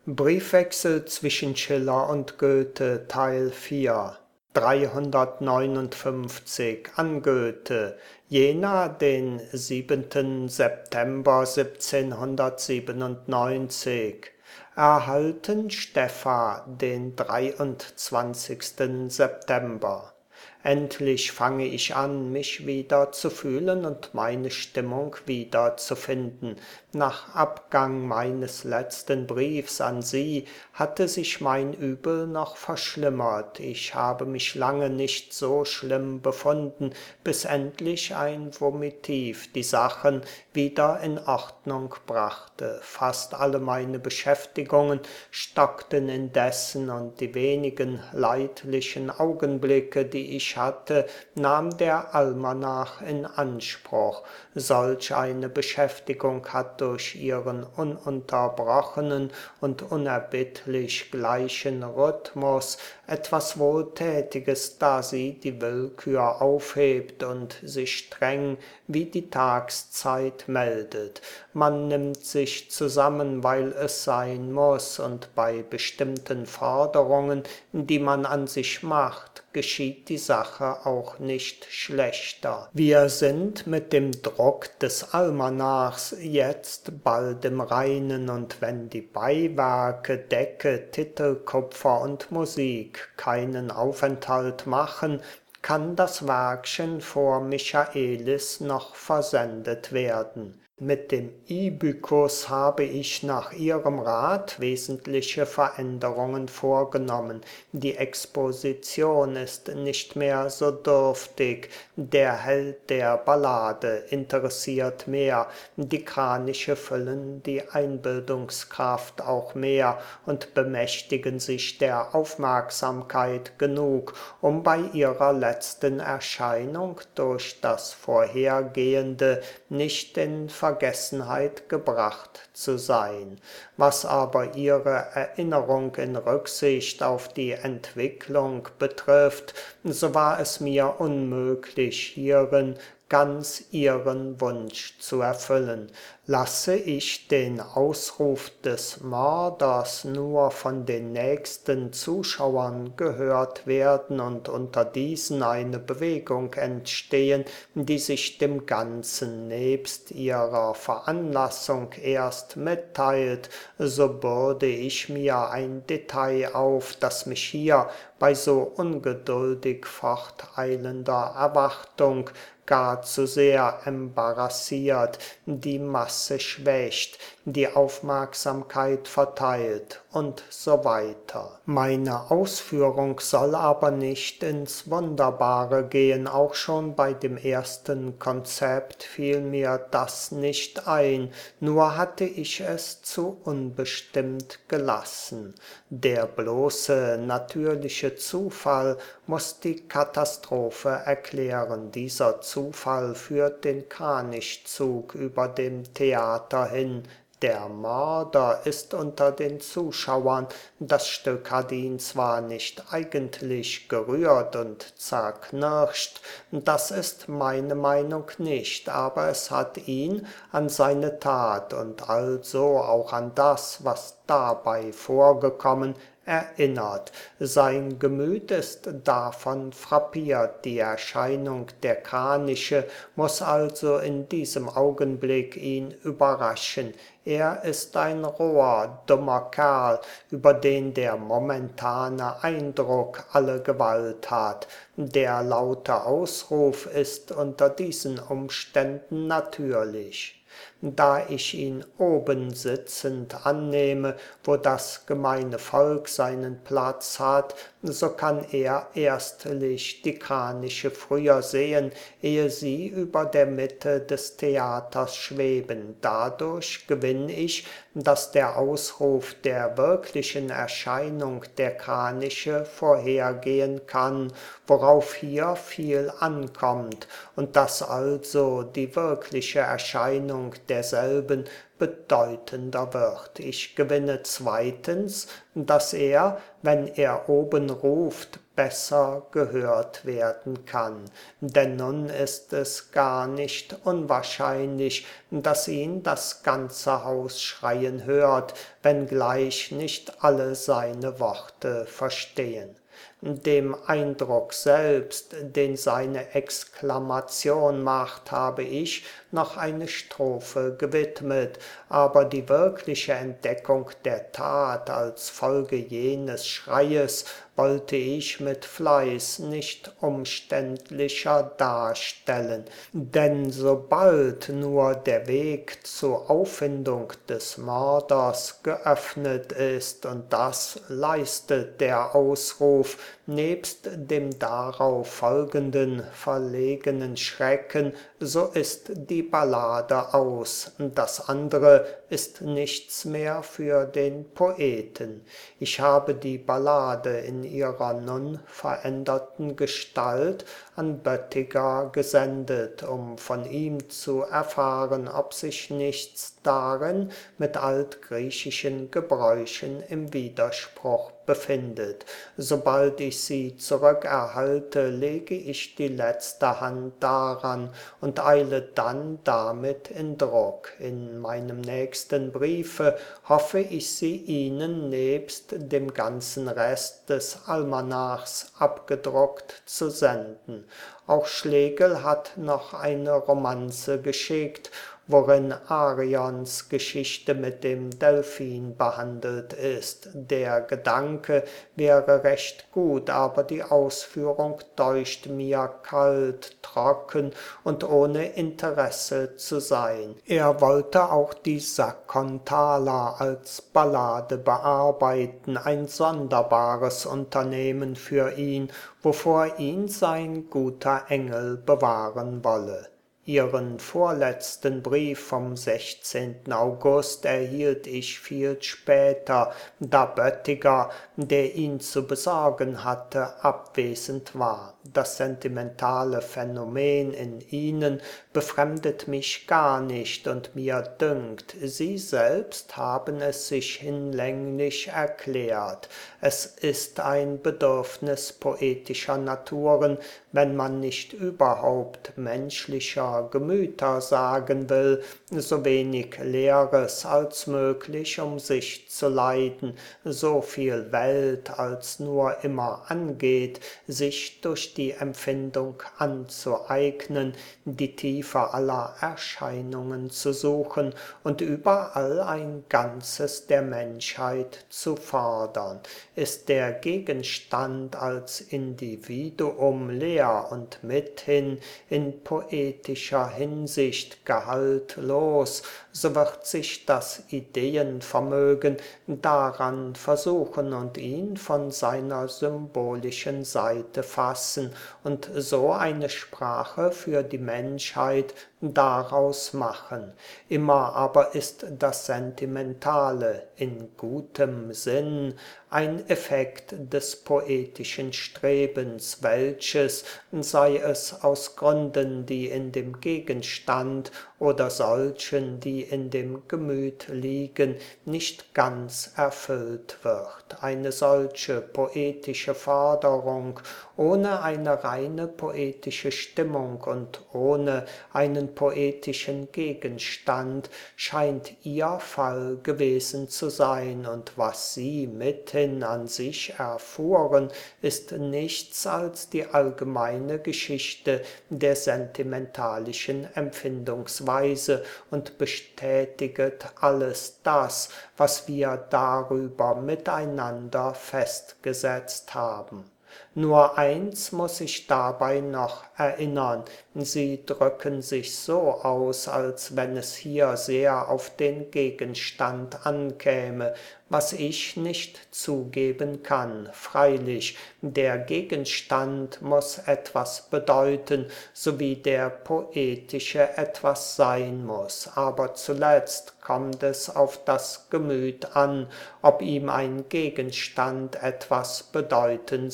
Briefwechsel zwischen Schiller und Goethe Teil 4 359 an Goethe, Jena, den 7. September 1797. Erhalten Stepha, den 23. September. Endlich fange ich an, mich wieder zu fühlen und meine Stimmung wieder zu finden. Nach Abgang meines letzten Briefs an Sie hatte sich mein Übel noch verschlimmert. Ich habe mich lange nicht so schlimm befunden, bis endlich ein Vomitiv die Sachen wieder in Ordnung brachte. Fast alle meine Beschäftigungen stockten indessen und die wenigen leidlichen Augenblicke, die ich hatte, nahm der Almanach in Anspruch. Solch eine Beschäftigung hat durch ihren ununterbrochenen und unerbittlich gleichen Rhythmus etwas Wohltätiges, da sie die Willkür aufhebt und sich streng wie die Tagszeit meldet. Man nimmt sich zusammen, weil es sein muss, und bei bestimmten Forderungen, die man an sich macht, geschieht die Sache auch nicht schlechter. Wir sind mit dem Druck des Almanachs jetzt bald im Reinen, und wenn die Beiwerke, Decke, Titel, Kupfer und Musik keinen Aufenthalt machen, kann das Werkchen vor Michaelis noch versendet werden. Mit dem Ibykus habe ich nach Ihrem Rat wesentliche Veränderungen vorgenommen. Die Exposition ist nicht mehr so dürftig. Der Held der Ballade interessiert mehr. Die Kraniche füllen die Einbildungskraft auch mehr und bemächtigen sich der Aufmerksamkeit genug, um bei ihrer letzten Erscheinung durch das Vorhergehende nicht in Vergessenheit gebracht zu sein. Was aber ihre Erinnerung in Rücksicht auf die Entwicklung betrifft, so war es mir unmöglich, hierin ganz ihren Wunsch zu erfüllen. Lasse ich den Ausruf des Mörders nur von den nächsten Zuschauern gehört werden und unter diesen eine Bewegung entstehen, die sich dem Ganzen nebst ihrer Veranlassung erst mitteilt, so bürde ich mir ein Detail auf, das mich hier bei so ungeduldig forteilender Erwartung gar zu sehr embarrassiert, die Masse schwächt, die Aufmerksamkeit verteilt und so weiter. Meine Ausführung soll aber nicht ins Wunderbare gehen, auch schon bei dem ersten Konzept fiel mir das nicht ein, nur hatte ich es zu unbestimmt gelassen. Der bloße natürliche Zufall muss die Katastrophe erklären. Dieser Zufall führt den Kranichzug über dem Theater hin. Der Mörder ist unter den Zuschauern. Das Stück hat ihn zwar nicht eigentlich gerührt und zerknirscht, das ist meine Meinung nicht, aber es hat ihn an seine Tat und also auch an das, was dabei vorgekommen, erinnert. Sein Gemüt ist davon frappiert. Die Erscheinung der Kraniche muss also in diesem Augenblick ihn überraschen. Er ist ein roher, dummer Kerl, über den der momentane Eindruck alle Gewalt hat. Der laute Ausruf ist unter diesen Umständen natürlich. Da ich ihn oben sitzend annehme, wo das gemeine Volk seinen Platz hat, so kann er erstlich die Kraniche früher sehen, ehe sie über der Mitte des Theaters schweben. Dadurch gewinn ich, dass der Ausruf der wirklichen Erscheinung der Kraniche vorhergehen kann, worauf hier viel ankommt, und dass also die wirkliche Erscheinung derselben bedeutender wird. Ich gewinne zweitens, dass er, wenn er oben ruft, besser gehört werden kann. Denn nun ist es gar nicht unwahrscheinlich, dass ihn das ganze Haus schreien hört, wenngleich nicht alle seine Worte verstehen. Dem Eindruck selbst, den seine Exklamation macht, habe ich noch eine Strophe gewidmet, aber die wirkliche Entdeckung der Tat als Folge jenes Schreies wollte ich mit Fleiß nicht umständlicher darstellen, denn sobald nur der Weg zur Auffindung des Mörders geöffnet ist, und das leistet der Ausruf, nebst dem darauf folgenden verlegenen Schrecken, so ist die Ballade aus, das andere ist nichts mehr für den Poeten. Ich habe die Ballade in ihrer nun veränderten Gestalt an Böttiger gesendet, um von ihm zu erfahren, ob sich nichts darin mit altgriechischen Gebräuchen im Widerspruch befindet. Sobald ich sie zurückerhalte, lege ich die letzte Hand daran und eile dann damit in Druck. In meinem nächsten Briefe hoffe ich sie Ihnen nebst dem ganzen Rest des Almanachs abgedruckt zu senden. Auch Schlegel hat noch eine Romanze geschickt, worin Arions Geschichte mit dem Delphin behandelt ist. Der Gedanke wäre recht gut, aber die Ausführung deucht mir kalt, trocken und ohne Interesse zu sein. Er wollte auch die Sakontala als Ballade bearbeiten, ein sonderbares Unternehmen für ihn, wovor ihn sein guter Engel bewahren wolle. Ihren vorletzten Brief vom 16. August erhielt ich viel später, da Böttiger, der ihn zu besorgen hatte, abwesend war. Das sentimentale Phänomen in Ihnen befremdet mich gar nicht, und mir dünkt, Sie selbst haben es sich hinlänglich erklärt. Es ist ein Bedürfnis poetischer Naturen, wenn man nicht überhaupt menschlicher Gemüter sagen will, so wenig Leeres als möglich um sich zu leiden, so viel Welt als nur immer angeht, sich durch die Empfindung anzueignen, die Tiefe aller Erscheinungen zu suchen und überall ein Ganzes der Menschheit zu fordern. Ist der Gegenstand als Individuum leer und mithin in poetischer Hinsicht gehaltlos, so wird sich das Ideenvermögen daran versuchen und ihn von seiner symbolischen Seite fassen und so eine Sprache für die Menschheit daraus machen. Immer aber ist das Sentimentale in gutem Sinn ein Effekt des poetischen Strebens, welches, sei es aus Gründen, die in dem Gegenstand oder solchen, die in dem Gemüt liegen, nicht ganz erfüllt wird. Eine solche poetische Forderung ohne eine reine poetische Stimmung und ohne einen poetischen Gegenstand scheint ihr Fall gewesen zu sein, und was sie mithin an sich erfuhren, ist nichts als die allgemeine Geschichte der sentimentalischen Empfindungsweise und bestätiget alles das, was wir darüber miteinander festgesetzt haben. Nur eins muss ich dabei noch erinnern: Sie drücken sich so aus, als wenn es hier sehr auf den Gegenstand ankäme, was ich nicht zugeben kann. Freilich, der Gegenstand muss etwas bedeuten, so wie der poetische etwas sein muss, aber zuletzt kommt es auf das Gemüt an, ob ihm ein Gegenstand etwas bedeuten soll,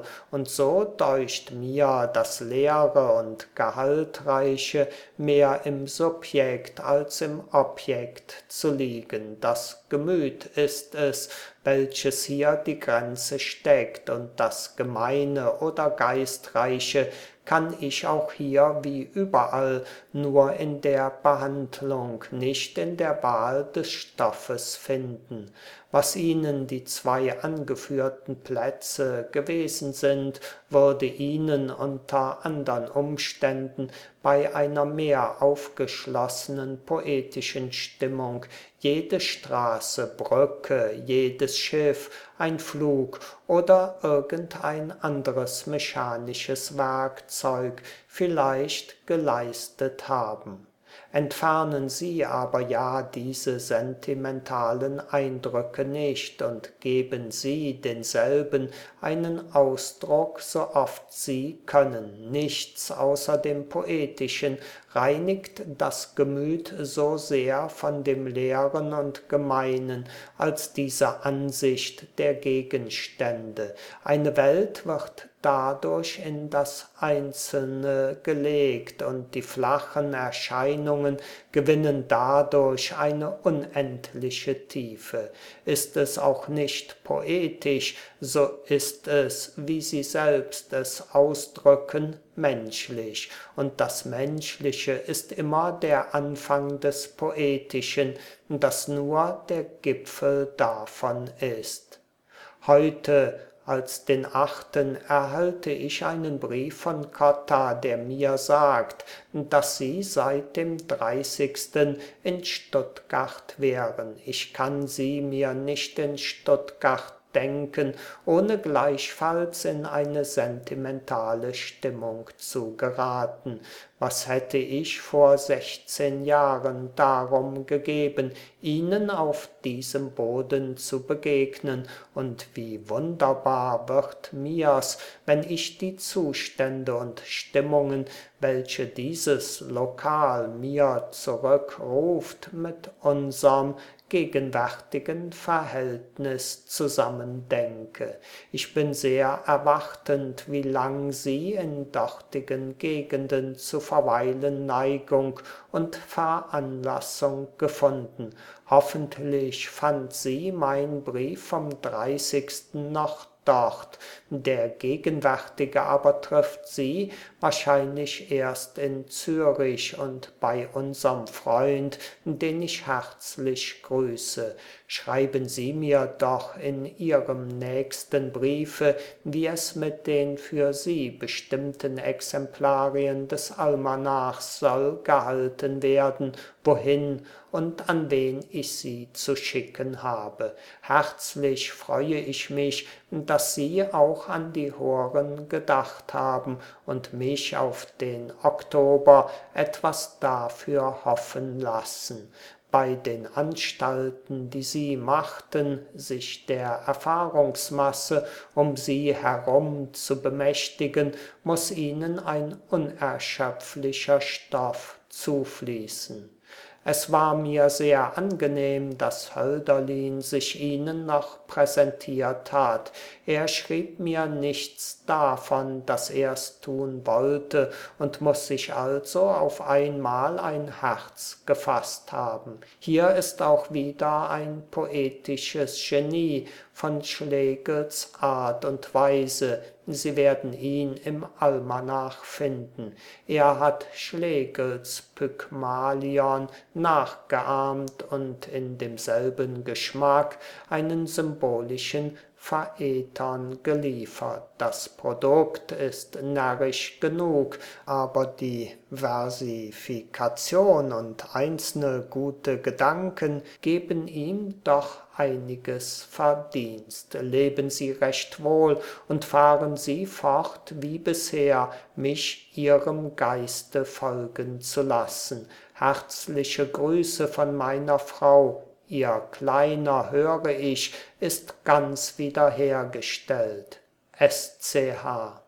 und so deucht mir das Leere und Gehaltreiche mehr im Subjekt als im Objekt zu liegen. Das Gemüt ist es, welches hier die Grenze steckt, und das Gemeine oder Geistreiche kann ich auch hier wie überall nur in der Behandlung, nicht in der Wahl des Stoffes finden. Was Ihnen die zwei angeführten Plätze gewesen sind, würde Ihnen unter andern Umständen bei einer mehr aufgeschlossenen poetischen Stimmung jede Straße, Brücke, jedes Schiff, ein Flug oder irgendein anderes mechanisches Werkzeug vielleicht geleistet haben. Entfernen Sie aber ja diese sentimentalen Eindrücke nicht und geben Sie denselben einen Ausdruck, so oft Sie können. Nichts außer dem Poetischen reinigt das Gemüt so sehr von dem Leeren und Gemeinen als diese Ansicht der Gegenstände. Eine Welt wird dadurch in das Einzelne gelegt, und die flachen Erscheinungen gewinnen dadurch eine unendliche Tiefe. Ist es auch nicht poetisch, so ist es, wie Sie selbst es ausdrücken, menschlich, und das Menschliche ist immer der Anfang des Poetischen, das nur der Gipfel davon ist. Heute als den 8. erhalte ich einen Brief von Cotta, der mir sagt, dass Sie seit dem 30. in Stuttgart wären. Ich kann Sie mir nicht in Stuttgart denken, ohne gleichfalls in eine sentimentale Stimmung zu geraten. Was hätte ich vor 16 Jahren darum gegeben, Ihnen auf diesem Boden zu begegnen, und wie wunderbar wird mir's, wenn ich die Zustände und Stimmungen, welche dieses Lokal mir zurückruft, mit unserm gegenwärtigen Verhältnis zusammendenke. Ich bin sehr erwartend, wie lang Sie in dortigen Gegenden zu verweilen Neigung und Veranlassung gefunden. Hoffentlich fand sie mein Brief vom 30. noch dort. Der gegenwärtige aber trifft Sie wahrscheinlich erst in Zürich und bei unserem Freund, den ich herzlich grüße. Schreiben Sie mir doch in Ihrem nächsten Briefe, wie es mit den für Sie bestimmten Exemplarien des Almanachs soll gehalten werden, wohin und an wen ich sie zu schicken habe. Herzlich freue ich mich, dass Sie auch an die Horen gedacht haben und mich auf den Oktober etwas dafür hoffen lassen. Bei den Anstalten, die Sie machten, sich der Erfahrungsmasse um Sie herum zu bemächtigen, muß Ihnen ein unerschöpflicher Stoff zufließen. Es war mir sehr angenehm, dass Hölderlin sich Ihnen noch präsentiert hat. Er schrieb mir nichts davon, dass er's tun wollte, und muß sich also auf einmal ein Herz gefasst haben. Hier ist auch wieder ein poetisches Genie von Schlegels Art und Weise. Sie werden ihn im Almanach finden. Er hat Schlegels Pygmalion nachgeahmt und in demselben Geschmack einen symbolischen Phaeton geliefert. Das Produkt ist närrisch genug, aber die Versifikation und einzelne gute Gedanken geben ihm doch einiges Verdienst. Leben Sie recht wohl und fahren Sie fort wie bisher, mich Ihrem Geiste folgen zu lassen. Herzliche Grüße von meiner Frau. Ihr Kleiner, höre ich, ist ganz wiederhergestellt. SCH